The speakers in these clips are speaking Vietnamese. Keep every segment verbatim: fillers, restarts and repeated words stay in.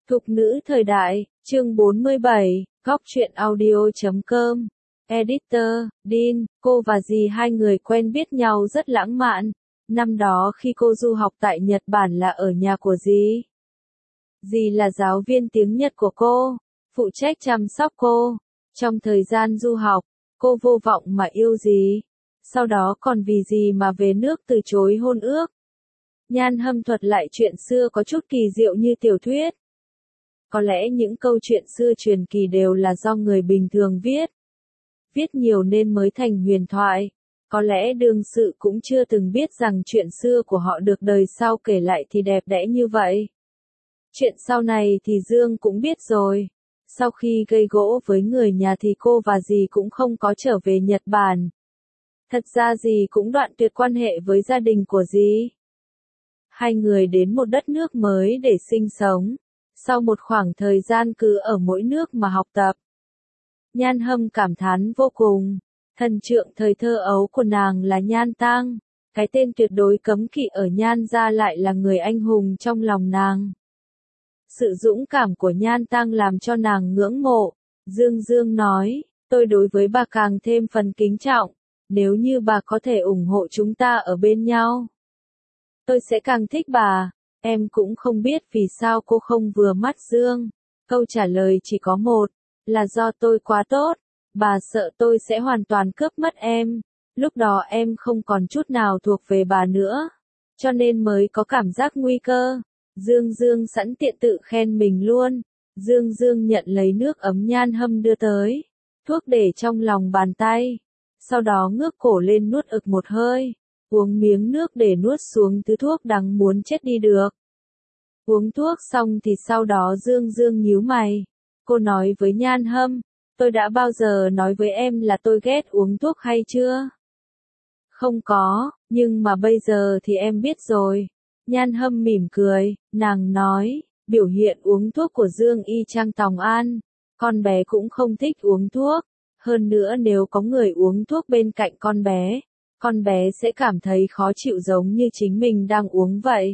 Thục nữ thời đại, chương bốn mươi bảy, góc truyện audio chấm com. Editor, Dean, cô và dì hai người quen biết nhau rất lãng mạn. Năm đó khi cô du học tại Nhật Bản là ở nhà của dì. Dì là giáo viên tiếng Nhật của cô, phụ trách chăm sóc cô. Trong thời gian du học, cô vô vọng mà yêu dì. Sau đó còn vì dì mà về nước từ chối hôn ước. Nhan Hâm thuật lại chuyện xưa có chút kỳ diệu như tiểu thuyết. Có lẽ những câu chuyện xưa truyền kỳ đều là do người bình thường viết. Viết nhiều nên mới thành huyền thoại. Có lẽ đương sự cũng chưa từng biết rằng chuyện xưa của họ được đời sau kể lại thì đẹp đẽ như vậy. Chuyện sau này thì Dương cũng biết rồi. Sau khi gây gỗ với người nhà thì cô và dì cũng không có trở về Nhật Bản. Thật ra dì cũng đoạn tuyệt quan hệ với gia đình của dì. Hai người đến một đất nước mới để sinh sống. Sau một khoảng thời gian cứ ở mỗi nước mà học tập. Nhan Hâm cảm thán vô cùng. Thần trượng thời thơ ấu của nàng là Nhan Tang. Cái tên tuyệt đối cấm kỵ ở Nhan gia lại là người anh hùng trong lòng nàng. Sự dũng cảm của Nhan Tang làm cho nàng ngưỡng mộ. Dương Dương nói, tôi đối với bà càng thêm phần kính trọng. Nếu như bà có thể ủng hộ chúng ta ở bên nhau, tôi sẽ càng thích bà. Em cũng không biết vì sao cô không vừa mắt Dương. Câu trả lời chỉ có một, là do tôi quá tốt. Bà sợ tôi sẽ hoàn toàn cướp mất em. Lúc đó em không còn chút nào thuộc về bà nữa. Cho nên mới có cảm giác nguy cơ. Dương Dương sẵn tiện tự khen mình luôn. Dương Dương nhận lấy nước ấm Nhan Hâm đưa tới. Thuốc để trong lòng bàn tay. Sau đó ngước cổ lên nuốt ực một hơi. Uống miếng nước để nuốt xuống thứ thuốc đắng muốn chết đi được. Uống thuốc xong thì sau đó Dương Dương nhíu mày. Cô nói với Nhan Hâm, tôi đã bao giờ nói với em là tôi ghét uống thuốc hay chưa? Không có, nhưng mà bây giờ thì em biết rồi. Nhan Hâm mỉm cười, nàng nói, biểu hiện uống thuốc của Dương y chang Tòng An. Con bé cũng không thích uống thuốc. Hơn nữa nếu có người uống thuốc bên cạnh con bé, con bé sẽ cảm thấy khó chịu giống như chính mình đang uống vậy.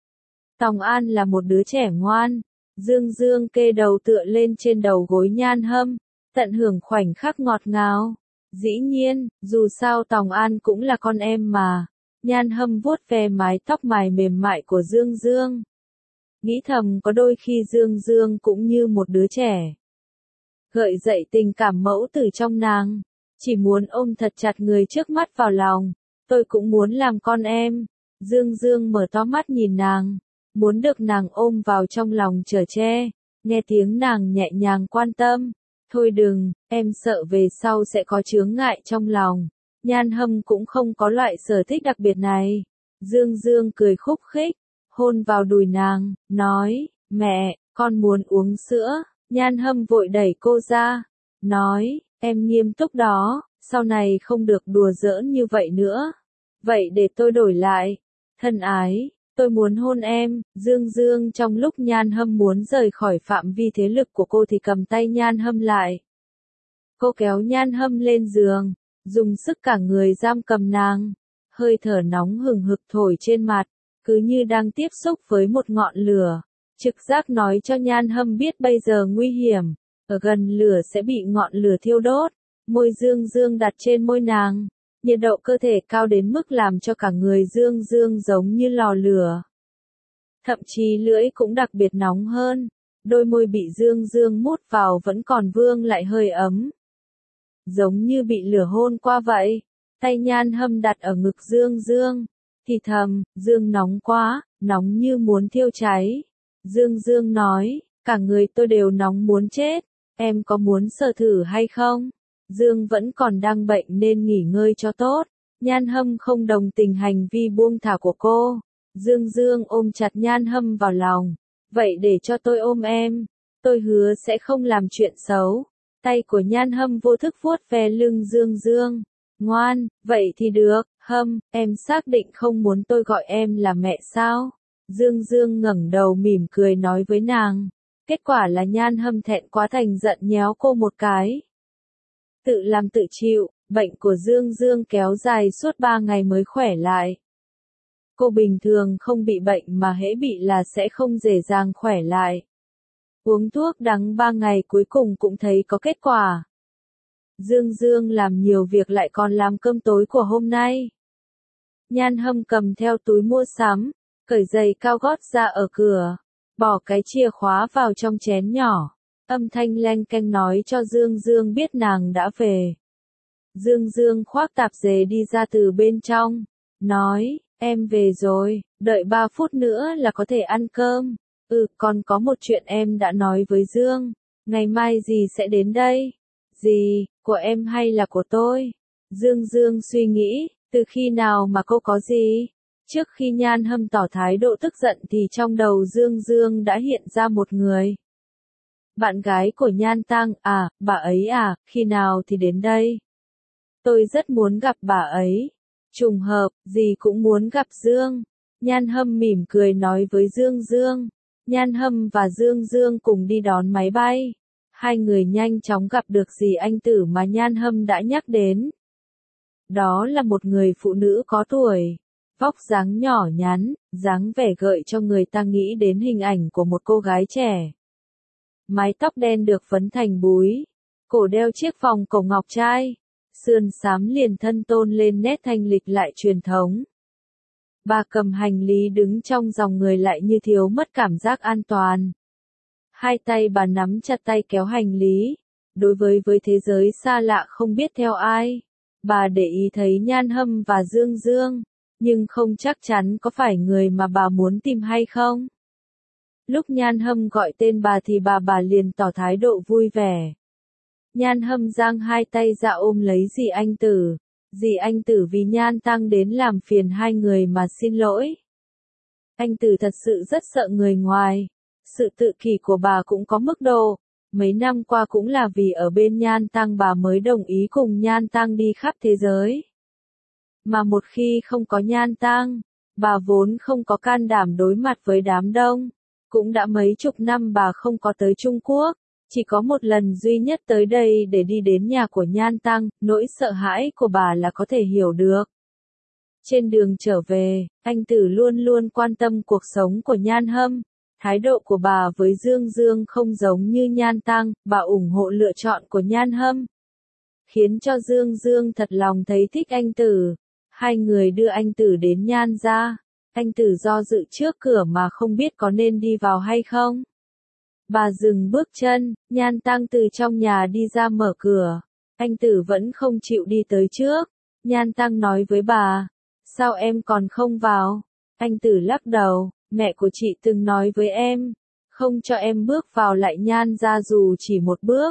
Tòng An là một đứa trẻ ngoan. Dương Dương kê đầu tựa lên trên đầu gối Nhan Hâm, tận hưởng khoảnh khắc ngọt ngào. Dĩ nhiên, dù sao Tòng An cũng là con em mà. Nhan Hâm vuốt ve mái tóc mài mềm mại của Dương Dương. Nghĩ thầm có đôi khi Dương Dương cũng như một đứa trẻ. Gợi dậy tình cảm mẫu tử trong nàng. Chỉ muốn ôm thật chặt người trước mắt vào lòng. Tôi cũng muốn làm con em. Dương Dương mở to mắt nhìn nàng. Muốn được nàng ôm vào trong lòng chở che. Nghe tiếng nàng nhẹ nhàng quan tâm. Thôi đừng, em sợ về sau sẽ có chướng ngại trong lòng. Nhan Hâm cũng không có loại sở thích đặc biệt này. Dương Dương cười khúc khích. Hôn vào đùi nàng, nói, mẹ, con muốn uống sữa. Nhan Hâm vội đẩy cô ra. Nói, em nghiêm túc đó, sau này không được đùa giỡn như vậy nữa. Vậy để tôi đổi lại. Thân ái, tôi muốn hôn em. Dương Dương trong lúc Nhan Hâm muốn rời khỏi phạm vi thế lực của cô thì cầm tay Nhan Hâm lại. Cô kéo Nhan Hâm lên giường, dùng sức cả người giam cầm nàng. Hơi thở nóng hừng hực thổi trên mặt, cứ như đang tiếp xúc với một ngọn lửa. Trực giác nói cho Nhan Hâm biết bây giờ nguy hiểm, ở gần lửa sẽ bị ngọn lửa thiêu đốt. Môi Dương Dương đặt trên môi nàng, nhiệt độ cơ thể cao đến mức làm cho cả người Dương Dương giống như lò lửa. Thậm chí lưỡi cũng đặc biệt nóng hơn, đôi môi bị Dương Dương mút vào vẫn còn vương lại hơi ấm. Giống như bị lửa hôn qua vậy, tay Nhan Hâm đặt ở ngực Dương Dương, thì thầm, Dương nóng quá, nóng như muốn thiêu cháy. Dương Dương nói, cả người tôi đều nóng muốn chết, em có muốn sờ thử hay không? Dương vẫn còn đang bệnh nên nghỉ ngơi cho tốt. Nhan Hâm không đồng tình hành vi buông thả của cô. Dương Dương ôm chặt Nhan Hâm vào lòng. Vậy để cho tôi ôm em. Tôi hứa sẽ không làm chuyện xấu. Tay của Nhan Hâm vô thức vuốt ve lưng Dương Dương. Ngoan, vậy thì được, Hâm, em xác định không muốn tôi gọi em là mẹ sao? Dương Dương ngẩng đầu mỉm cười nói với nàng. Kết quả là Nhan Hâm thẹn quá thành giận nhéo cô một cái. Tự làm tự chịu, bệnh của Dương Dương kéo dài suốt ba ngày mới khỏe lại. Cô bình thường không bị bệnh mà hễ bị là sẽ không dễ dàng khỏe lại. Uống thuốc đắng ba ngày cuối cùng cũng thấy có kết quả. Dương Dương làm nhiều việc lại còn làm cơm tối của hôm nay. Nhan Hâm cầm theo túi mua sắm, cởi giày cao gót ra ở cửa, bỏ cái chìa khóa vào trong chén nhỏ. Âm thanh leng keng nói cho Dương Dương biết nàng đã về. Dương Dương khoác tạp dề đi ra từ bên trong, nói, em về rồi, đợi ba phút nữa là có thể ăn cơm. Ừ, còn có một chuyện em đã nói với Dương, ngày mai dì sẽ đến đây. Dì, của em hay là của tôi? Dương Dương suy nghĩ, từ khi nào mà cô có gì? Trước khi Nhan Hâm tỏ thái độ tức giận thì trong đầu Dương Dương đã hiện ra một người. Bạn gái của Nhan Tăng, à, bà ấy à, khi nào thì đến đây? Tôi rất muốn gặp bà ấy. Trùng hợp, dì cũng muốn gặp Dương. Nhan Hâm mỉm cười nói với Dương Dương. Nhan Hâm và Dương Dương cùng đi đón máy bay. Hai người nhanh chóng gặp được dì anh tử mà Nhan Hâm đã nhắc đến. Đó là một người phụ nữ có tuổi, vóc dáng nhỏ nhắn, dáng vẻ gợi cho người ta nghĩ đến hình ảnh của một cô gái trẻ. Mái tóc đen được phấn thành búi, cổ đeo chiếc vòng cổ ngọc trai, sườn xám liền thân tôn lên nét thanh lịch lại truyền thống. Bà cầm hành lý đứng trong dòng người lại như thiếu mất cảm giác an toàn. Hai tay bà nắm chặt tay kéo hành lý, đối với với thế giới xa lạ không biết theo ai. Bà để ý thấy Nhan Hâm và Dương Dương, nhưng không chắc chắn có phải người mà bà muốn tìm hay không. Lúc Nhan Hâm gọi tên bà thì bà bà liền tỏ thái độ vui vẻ. Nhan Hâm giang hai tay ra ôm lấy dì anh tử. Dì anh tử vì Nhan Tăng đến làm phiền hai người mà xin lỗi. Anh tử thật sự rất sợ người ngoài. Sự tự kỷ của bà cũng có mức độ. Mấy năm qua cũng là vì ở bên Nhan Tăng bà mới đồng ý cùng Nhan Tăng đi khắp thế giới. Mà một khi không có Nhan Tăng, bà vốn không có can đảm đối mặt với đám đông. Cũng đã mấy chục năm bà không có tới Trung Quốc, chỉ có một lần duy nhất tới đây để đi đến nhà của Nhan Tăng, nỗi sợ hãi của bà là có thể hiểu được. Trên đường trở về, anh tử luôn luôn quan tâm cuộc sống của Nhan Hâm. Thái độ của bà với Dương Dương không giống như Nhan Tăng, bà ủng hộ lựa chọn của Nhan Hâm. Khiến cho Dương Dương thật lòng thấy thích anh tử. Hai người đưa anh tử đến Nhan gia. Anh tử do dự trước cửa mà không biết có nên đi vào hay không. Bà dừng bước chân, Nhan Tăng từ trong nhà đi ra mở cửa. Anh tử vẫn không chịu đi tới trước. Nhan Tăng nói với bà, sao em còn không vào? Anh tử lắc đầu, mẹ của chị từng nói với em, không cho em bước vào lại Nhan gia dù chỉ một bước.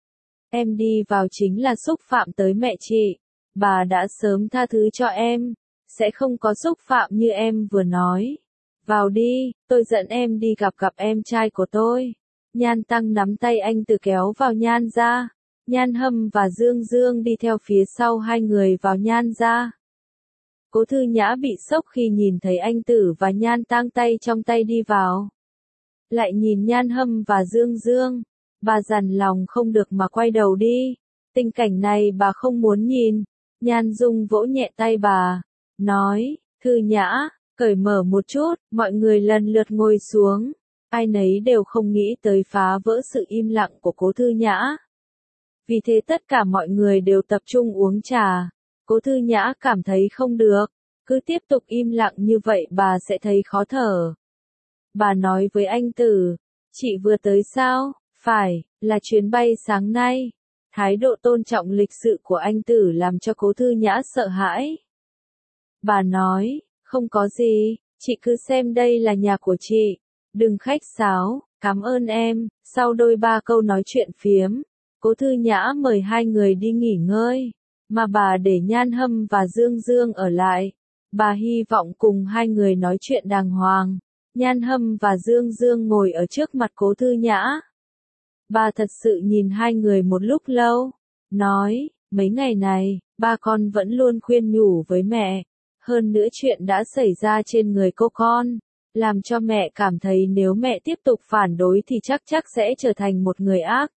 Em đi vào chính là xúc phạm tới mẹ chị. Bà đã sớm tha thứ cho em, sẽ không có xúc phạm như em vừa nói. Vào đi, tôi dẫn em đi gặp gặp em trai của tôi. Nhan Tăng nắm tay anh tử kéo vào Nhan gia. Nhan Hâm và Dương Dương đi theo phía sau hai người vào Nhan gia. Cố Thư Nhã bị sốc khi nhìn thấy anh tử và Nhan Tăng tay trong tay đi vào. Lại nhìn Nhan Hâm và Dương Dương. Bà dằn lòng không được mà quay đầu đi. Tình cảnh này bà không muốn nhìn. Nhan Dung vỗ nhẹ tay bà. Nói, Thư Nhã, cởi mở một chút, mọi người lần lượt ngồi xuống. Ai nấy đều không nghĩ tới phá vỡ sự im lặng của Cố Thư Nhã. Vì thế tất cả mọi người đều tập trung uống trà. Cố Thư Nhã cảm thấy không được. Cứ tiếp tục im lặng như vậy bà sẽ thấy khó thở. Bà nói với anh tử, chị vừa tới sao? Phải, là chuyến bay sáng nay. Thái độ tôn trọng lịch sự của anh tử làm cho Cố Thư Nhã sợ hãi. Bà nói, không có gì, chị cứ xem đây là nhà của chị. Đừng khách sáo, cảm ơn em. Sau đôi ba câu nói chuyện phiếm, Cố Thư Nhã mời hai người đi nghỉ ngơi, mà bà để Nhan Hâm và Dương Dương ở lại. Bà hy vọng cùng hai người nói chuyện đàng hoàng. Nhan Hâm và Dương Dương ngồi ở trước mặt Cố Thư Nhã. Bà thật sự nhìn hai người một lúc lâu, nói, mấy ngày này, ba con vẫn luôn khuyên nhủ với mẹ. Hơn nữa chuyện đã xảy ra trên người cô con, làm cho mẹ cảm thấy nếu mẹ tiếp tục phản đối thì chắc chắc sẽ trở thành một người ác.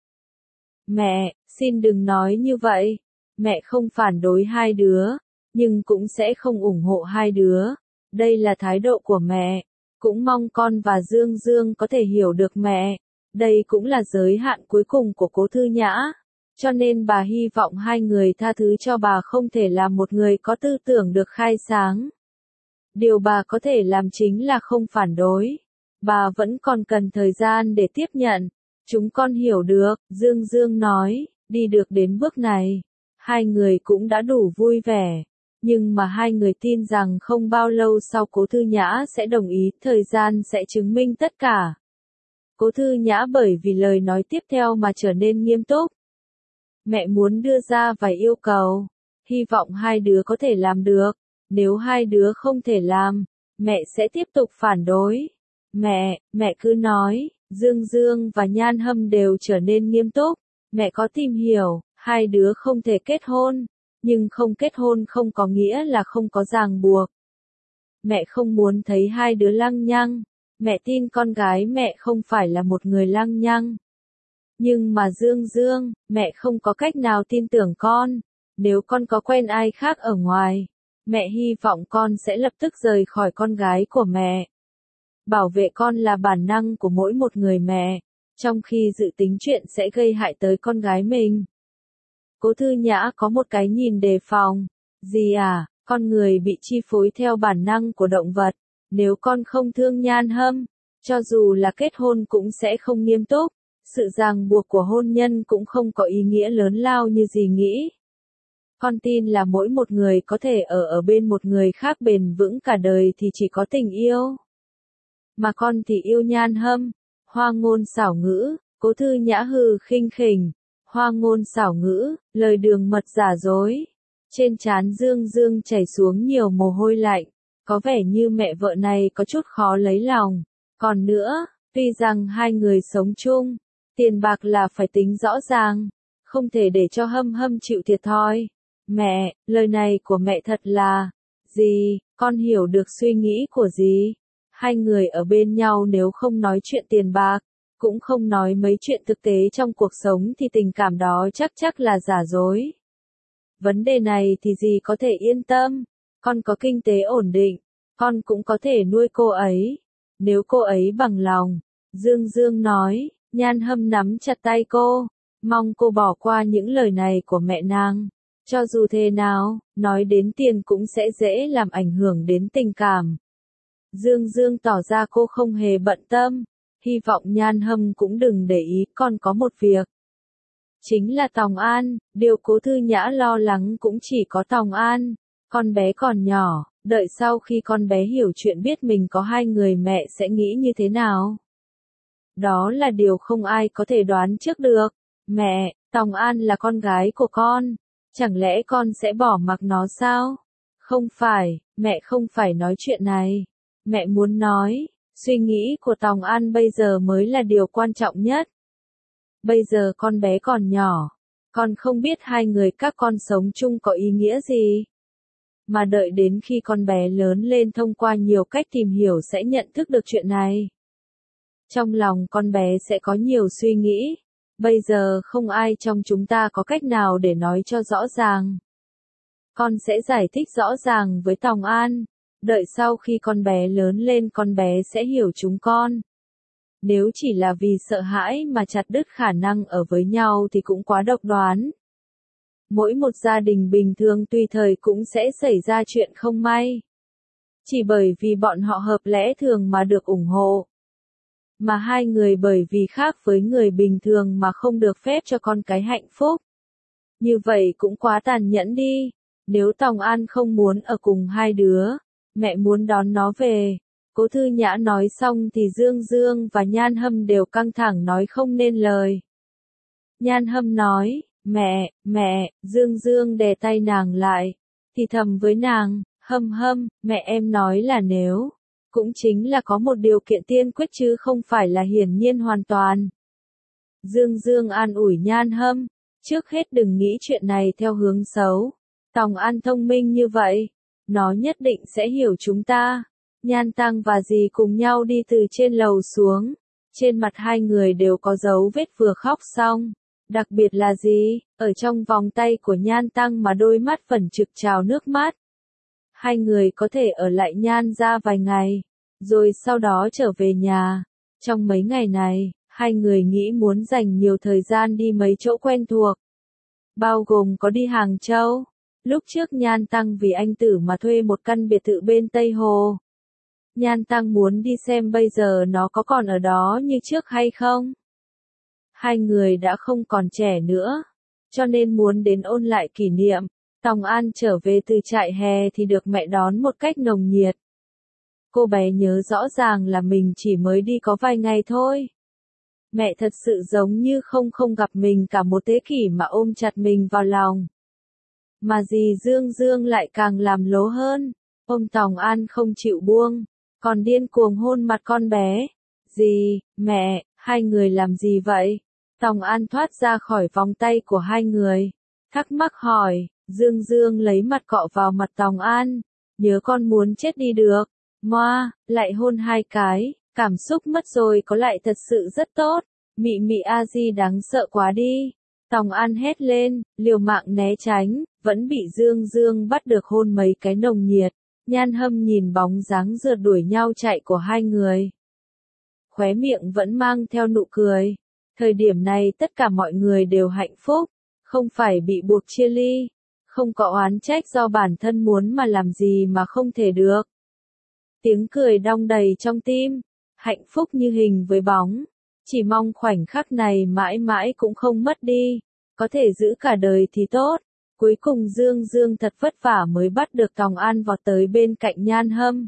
Mẹ, xin đừng nói như vậy. Mẹ không phản đối hai đứa, nhưng cũng sẽ không ủng hộ hai đứa. Đây là thái độ của mẹ. Cũng mong con và Dương Dương có thể hiểu được mẹ. Đây cũng là giới hạn cuối cùng của Cố Thư Nhã. Cho nên bà hy vọng hai người tha thứ cho bà không thể làm một người có tư tưởng được khai sáng. Điều bà có thể làm chính là không phản đối. Bà vẫn còn cần thời gian để tiếp nhận. Chúng con hiểu được, Dương Dương nói, đi được đến bước này. Hai người cũng đã đủ vui vẻ. Nhưng mà hai người tin rằng không bao lâu sau Cố Thư Nhã sẽ đồng ý, thời gian sẽ chứng minh tất cả. Cố Thư Nhã bởi vì lời nói tiếp theo mà trở nên nghiêm túc. Mẹ muốn đưa ra vài yêu cầu, hy vọng hai đứa có thể làm được. Nếu hai đứa không thể làm, mẹ sẽ tiếp tục phản đối. Mẹ, mẹ cứ nói, Dương Dương và Nhan Hâm đều trở nên nghiêm túc. Mẹ có tìm hiểu, hai đứa không thể kết hôn, nhưng không kết hôn không có nghĩa là không có ràng buộc. Mẹ không muốn thấy hai đứa lăng nhăng. Mẹ tin con gái mẹ không phải là một người lăng nhăng. Nhưng mà Dương Dương, mẹ không có cách nào tin tưởng con. Nếu con có quen ai khác ở ngoài, mẹ hy vọng con sẽ lập tức rời khỏi con gái của mẹ. Bảo vệ con là bản năng của mỗi một người mẹ, trong khi dự tính chuyện sẽ gây hại tới con gái mình. Cố Thư Nhã có một cái nhìn đề phòng. Gì à, con người bị chi phối theo bản năng của động vật. Nếu con không thương Nhan Hâm, cho dù là kết hôn cũng sẽ không nghiêm túc. Sự ràng buộc của hôn nhân cũng không có ý nghĩa lớn lao như gì nghĩ. Con tin là mỗi một người có thể ở ở bên một người khác bền vững cả đời thì chỉ có tình yêu. Mà con thì yêu Nhan Hâm. Hoa ngôn xảo ngữ, Cố Thư Nhã hừ khinh khỉnh. Hoa ngôn xảo ngữ, lời đường mật giả dối. Trên trán Dương Dương chảy xuống nhiều mồ hôi lạnh. Có vẻ như mẹ vợ này có chút khó lấy lòng. Còn nữa, tuy rằng hai người sống chung, tiền bạc là phải tính rõ ràng, không thể để cho Hâm Hâm chịu thiệt thòi. Mẹ, lời này của mẹ thật là... Gì, con hiểu được suy nghĩ của gì? Hai người ở bên nhau nếu không nói chuyện tiền bạc, cũng không nói mấy chuyện thực tế trong cuộc sống thì tình cảm đó chắc chắc là giả dối. Vấn đề này thì gì có thể yên tâm. Con có kinh tế ổn định, con cũng có thể nuôi cô ấy. Nếu cô ấy bằng lòng, Dương Dương nói. Nhan Hâm nắm chặt tay cô, mong cô bỏ qua những lời này của mẹ nàng. Cho dù thế nào, nói đến tiền cũng sẽ dễ làm ảnh hưởng đến tình cảm. Dương Dương tỏ ra cô không hề bận tâm, hy vọng Nhan Hâm cũng đừng để ý, con có một việc. Chính là Tòng An, điều Cố Thư Nhã lo lắng cũng chỉ có Tòng An. Con bé còn nhỏ, đợi sau khi con bé hiểu chuyện biết mình có hai người mẹ sẽ nghĩ như thế nào. Đó là điều không ai có thể đoán trước được. Mẹ, Tòng An là con gái của con. Chẳng lẽ con sẽ bỏ mặc nó sao? Không phải, mẹ không phải nói chuyện này. Mẹ muốn nói, suy nghĩ của Tòng An bây giờ mới là điều quan trọng nhất. Bây giờ con bé còn nhỏ. Con không biết hai người các con sống chung có ý nghĩa gì. Mà đợi đến khi con bé lớn lên thông qua nhiều cách tìm hiểu sẽ nhận thức được chuyện này. Trong lòng con bé sẽ có nhiều suy nghĩ. Bây giờ không ai trong chúng ta có cách nào để nói cho rõ ràng. Con sẽ giải thích rõ ràng với Tòng An. Đợi sau khi con bé lớn lên con bé sẽ hiểu chúng con. Nếu chỉ là vì sợ hãi mà chặt đứt khả năng ở với nhau thì cũng quá độc đoán. Mỗi một gia đình bình thường tùy thời cũng sẽ xảy ra chuyện không may. Chỉ bởi vì bọn họ hợp lẽ thường mà được ủng hộ. Mà hai người bởi vì khác với người bình thường mà không được phép cho con cái hạnh phúc. Như vậy cũng quá tàn nhẫn đi. Nếu Tòng An không muốn ở cùng hai đứa, mẹ muốn đón nó về. Cố Thư Nhã nói xong thì Dương Dương và Nhan Hâm đều căng thẳng nói không nên lời. Nhan Hâm nói, mẹ, mẹ, Dương Dương đè tay nàng lại. Thì thầm với nàng, Hâm Hâm, mẹ em nói là nếu. Cũng chính là có một điều kiện tiên quyết chứ không phải là hiển nhiên hoàn toàn. Dương Dương an ủi Nhan Hâm, trước hết đừng nghĩ chuyện này theo hướng xấu. Tòng An thông minh như vậy, nó nhất định sẽ hiểu chúng ta. Nhan Tăng và dì cùng nhau đi từ trên lầu xuống. Trên mặt hai người đều có dấu vết vừa khóc xong. Đặc biệt là gì, ở trong vòng tay của Nhan Tăng mà đôi mắt phẩn trực trào nước mắt. Hai người có thể ở lại Nhan ra vài ngày, rồi sau đó trở về nhà. Trong mấy ngày này, Hai người nghĩ muốn dành nhiều thời gian đi mấy chỗ quen thuộc. Bao gồm có đi Hàng Châu. Lúc trước Nhan Tăng vì anh Tử mà thuê một căn biệt thự bên Tây Hồ. Nhan Tăng muốn đi xem bây giờ nó có còn ở đó như trước hay không. Hai người đã không còn trẻ nữa, cho nên muốn đến ôn lại kỷ niệm. Tòng An trở về từ trại hè thì được mẹ đón một cách nồng nhiệt. Cô bé nhớ rõ ràng là mình chỉ mới đi có vài ngày thôi. Mẹ thật sự giống như không không gặp mình cả một thế kỷ mà ôm chặt mình vào lòng. Mà dì Dương Dương lại càng làm lố hơn, ôm Tòng An không chịu buông, còn điên cuồng hôn mặt con bé. Dì, mẹ, hai người làm gì vậy? Tòng An thoát ra khỏi vòng tay của hai người, thắc mắc hỏi. Dương Dương lấy mặt cọ vào mặt Tòng An, nhớ con muốn chết đi được. Moa, lại hôn hai cái, cảm xúc mất rồi có lại thật sự rất tốt. Mị Mị A Di đáng sợ quá đi. Tòng An hét lên, liều mạng né tránh, vẫn bị Dương Dương bắt được hôn mấy cái nồng nhiệt. Nhan Hâm nhìn bóng dáng rượt đuổi nhau chạy của hai người. Khóe miệng vẫn mang theo nụ cười. Thời điểm này tất cả mọi người đều hạnh phúc, không phải bị buộc chia ly, không có oán trách do bản thân muốn mà làm gì mà không thể được. Tiếng cười đong đầy trong tim, hạnh phúc như hình với bóng, chỉ mong khoảnh khắc này mãi mãi cũng không mất đi, có thể giữ cả đời thì tốt. Cuối cùng Dương Dương thật vất vả mới bắt được Tòng An vọt tới bên cạnh Nhan Hâm.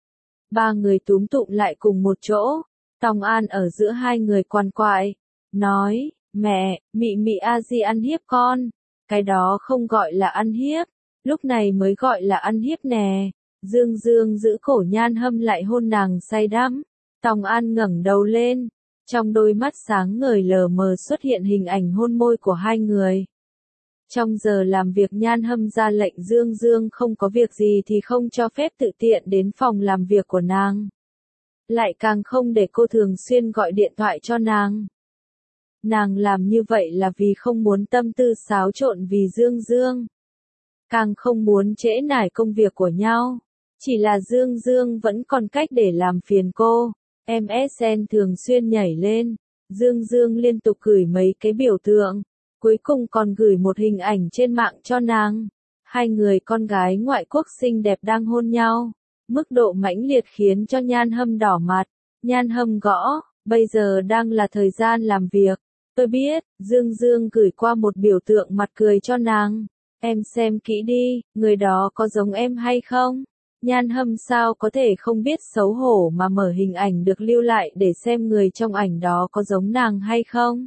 Ba người túm tụm lại cùng một chỗ, Tòng An ở giữa hai người quằn quại, nói, mẹ, Mị Mị A Di ăn hiếp con, cái đó không gọi là ăn hiếp, lúc này mới gọi là ăn hiếp nè. Dương Dương giữ cổ Nhan Hâm lại hôn nàng say đắm. Tòng An ngẩng đầu lên, trong đôi mắt sáng ngời lờ mờ xuất hiện hình ảnh hôn môi của hai người. Trong giờ làm việc Nhan Hâm ra lệnh Dương Dương không có việc gì thì không cho phép tự tiện đến phòng làm việc của nàng. Lại càng không để cô thường xuyên gọi điện thoại cho nàng. Nàng làm như vậy là vì không muốn tâm tư xáo trộn vì Dương Dương. Càng không muốn trễ nải công việc của nhau. Chỉ là Dương Dương vẫn còn cách để làm phiền cô. em ét en thường xuyên nhảy lên. Dương Dương liên tục gửi mấy cái biểu tượng. Cuối cùng còn gửi một hình ảnh trên mạng cho nàng. Hai người con gái ngoại quốc xinh đẹp đang hôn nhau. Mức độ mãnh liệt khiến cho Nhan Hâm đỏ mặt. Nhan Hâm gõ, bây giờ đang là thời gian làm việc. Tôi biết, Dương Dương gửi qua một biểu tượng mặt cười cho nàng. Em xem kỹ đi, người đó có giống em hay không? Nhan Hâm sao có thể không biết xấu hổ mà mở hình ảnh được lưu lại để xem người trong ảnh đó có giống nàng hay không?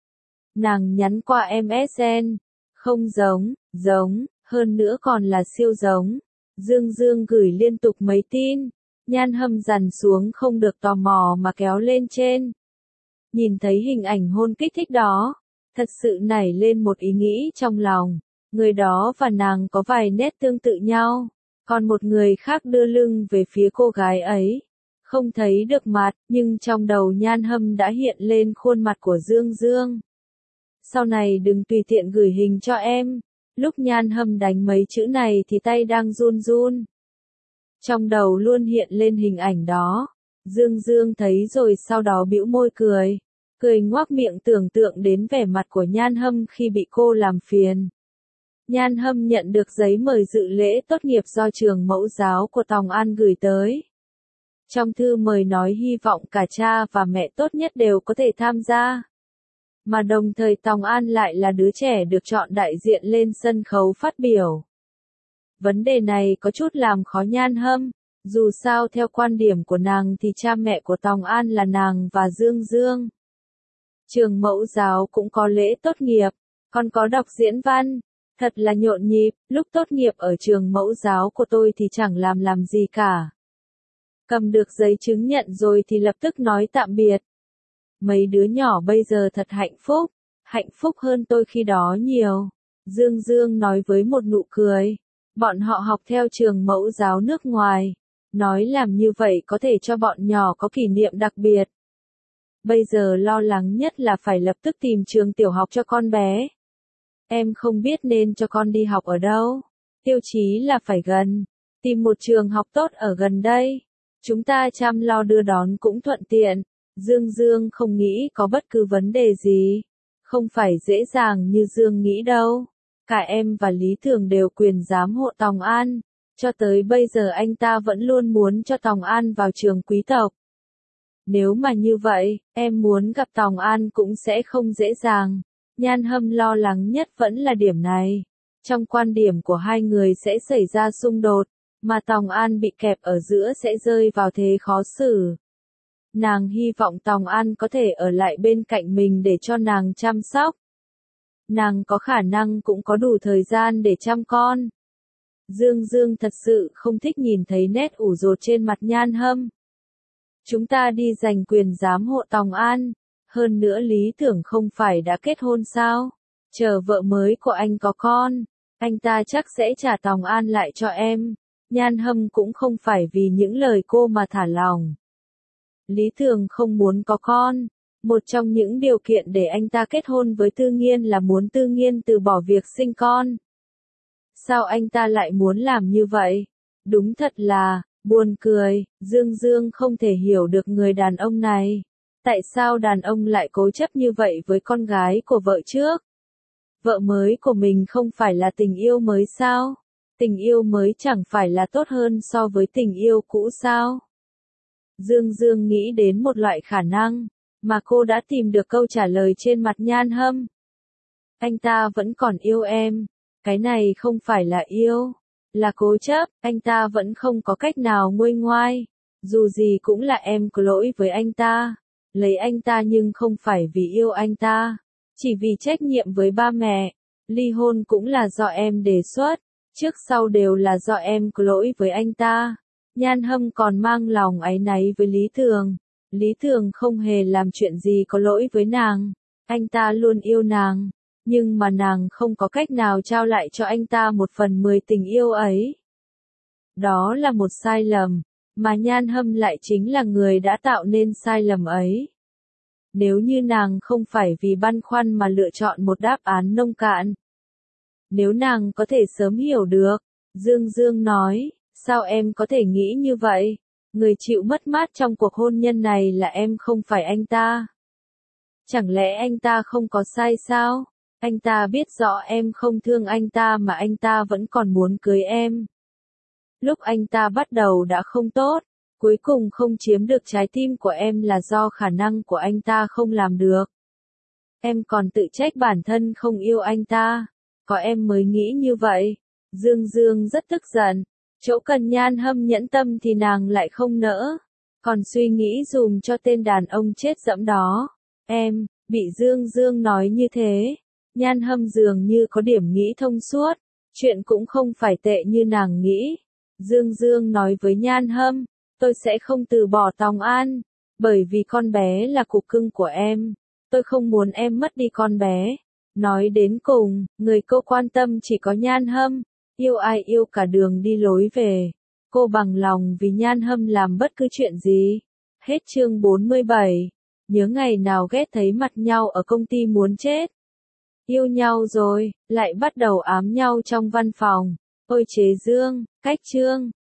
Nàng nhắn qua em ét en, không giống, giống, hơn nữa còn là siêu giống. Dương Dương gửi liên tục mấy tin, Nhan Hâm dằn xuống không được tò mò mà kéo lên trên. Nhìn thấy hình ảnh hôn kích thích đó, thật sự nảy lên một ý nghĩ trong lòng, người đó và nàng có vài nét tương tự nhau, còn một người khác đưa lưng về phía cô gái ấy. Không thấy được mặt, nhưng trong đầu Nhan Hâm đã hiện lên khuôn mặt của Dương Dương. Sau này đừng tùy tiện gửi hình cho em. Lúc Nhan Hâm đánh mấy chữ này thì tay đang run run. Trong đầu luôn hiện lên hình ảnh đó. Dương Dương thấy rồi sau đó bĩu môi cười. Cười ngoác miệng tưởng tượng đến vẻ mặt của Nhan Hâm khi bị cô làm phiền. Nhan Hâm nhận được giấy mời dự lễ tốt nghiệp do trường mẫu giáo của Tòng An gửi tới. Trong thư mời nói hy vọng cả cha và mẹ tốt nhất đều có thể tham gia. Mà đồng thời Tòng An lại là đứa trẻ được chọn đại diện lên sân khấu phát biểu. Vấn đề này có chút làm khó Nhan Hâm, dù sao theo quan điểm của nàng thì cha mẹ của Tòng An là nàng và Dương Dương. Trường mẫu giáo cũng có lễ tốt nghiệp, còn có đọc diễn văn, thật là nhộn nhịp. Lúc tốt nghiệp ở trường mẫu giáo của tôi thì chẳng làm làm gì cả. Cầm được giấy chứng nhận rồi thì lập tức nói tạm biệt. Mấy đứa nhỏ bây giờ thật hạnh phúc, hạnh phúc hơn tôi khi đó nhiều. Dương Dương nói với một nụ cười. Bọn họ học theo trường mẫu giáo nước ngoài. Nói làm như vậy có thể cho bọn nhỏ có kỷ niệm đặc biệt. Bây giờ lo lắng nhất là phải lập tức tìm trường tiểu học cho con bé. Em không biết nên cho con đi học ở đâu. Tiêu chí là phải gần. Tìm một trường học tốt ở gần đây. Chúng ta chăm lo đưa đón cũng thuận tiện. Dương Dương không nghĩ có bất cứ vấn đề gì. Không phải dễ dàng như Dương nghĩ đâu. Cả em và Lý Thường đều quyền giám hộ Tòng An. Cho tới bây giờ anh ta vẫn luôn muốn cho Tòng An vào trường quý tộc. Nếu mà như vậy, em muốn gặp Tòng An cũng sẽ không dễ dàng. Nhan Hâm lo lắng nhất vẫn là điểm này. Trong quan điểm của hai người sẽ xảy ra xung đột, mà Tòng An bị kẹp ở giữa sẽ rơi vào thế khó xử. Nàng hy vọng Tòng An có thể ở lại bên cạnh mình để cho nàng chăm sóc. Nàng có khả năng cũng có đủ thời gian để chăm con. Dương Dương thật sự không thích nhìn thấy nét ủ rột trên mặt Nhan Hâm. Chúng ta đi giành quyền giám hộ Tòng An. Hơn nữa Lý Tưởng không phải đã kết hôn sao? Chờ vợ mới của anh có con, anh ta chắc sẽ trả Tòng An lại cho em. Nhan Hâm cũng không phải vì những lời cô mà thả lòng. Lý Thường không muốn có con. Một trong những điều kiện để anh ta kết hôn với Tư Nghiên là muốn Tư Nghiên từ bỏ việc sinh con. Sao anh ta lại muốn làm như vậy? Đúng thật là buồn cười. Dương Dương không thể hiểu được người đàn ông này. Tại sao đàn ông lại cố chấp như vậy với con gái của vợ trước? Vợ mới của mình không phải là tình yêu mới sao? Tình yêu mới chẳng phải là tốt hơn so với tình yêu cũ sao? Dương Dương nghĩ đến một loại khả năng, mà cô đã tìm được câu trả lời trên mặt Nhan Hâm. Anh ta vẫn còn yêu em. Cái này không phải là yêu, là cố chấp. Anh ta vẫn không có cách nào nguôi ngoai. Dù gì cũng là em có lỗi với anh ta. Lấy anh ta nhưng không phải vì yêu anh ta, chỉ vì trách nhiệm với ba mẹ. Ly hôn cũng là do em đề xuất, trước sau đều là do em có lỗi với anh ta. Nhan Hâm còn mang lòng áy náy với Lý Thường. Lý Thường không hề làm chuyện gì có lỗi với nàng. Anh ta luôn yêu nàng, nhưng mà nàng không có cách nào trao lại cho anh ta một phần mười tình yêu ấy. Đó là một sai lầm, mà Nhan Hâm lại chính là người đã tạo nên sai lầm ấy. Nếu như nàng không phải vì băn khoăn mà lựa chọn một đáp án nông cạn. Nếu nàng có thể sớm hiểu được, Dương Dương nói, sao em có thể nghĩ như vậy? Người chịu mất mát trong cuộc hôn nhân này là em không phải anh ta. Chẳng lẽ anh ta không có sai sao? Anh ta biết rõ em không thương anh ta mà anh ta vẫn còn muốn cưới em. Lúc anh ta bắt đầu đã không tốt, cuối cùng không chiếm được trái tim của em là do khả năng của anh ta không làm được. Em còn tự trách bản thân không yêu anh ta. Có em mới nghĩ như vậy. Dương Dương rất tức giận. Chỗ cần Nhan Hâm nhẫn tâm thì nàng lại không nỡ. Còn suy nghĩ dùm cho tên đàn ông chết dẫm đó. Em, bị Dương Dương nói như thế. Nhan Hâm dường như có điểm nghĩ thông suốt. Chuyện cũng không phải tệ như nàng nghĩ. Dương Dương nói với Nhan Hâm, tôi sẽ không từ bỏ Tòng An. Bởi vì con bé là cục cưng của em. Tôi không muốn em mất đi con bé. Nói đến cùng, người cô quan tâm chỉ có Nhan Hâm. Yêu ai yêu cả đường đi lối về. Cô bằng lòng vì Nhan Hâm làm bất cứ chuyện gì. Hết chương bốn mươi bảy. Nhớ ngày nào ghét thấy mặt nhau ở công ty muốn chết. Yêu nhau rồi, lại bắt đầu ám nhau trong văn phòng. Ôi chế Dương, cách chương.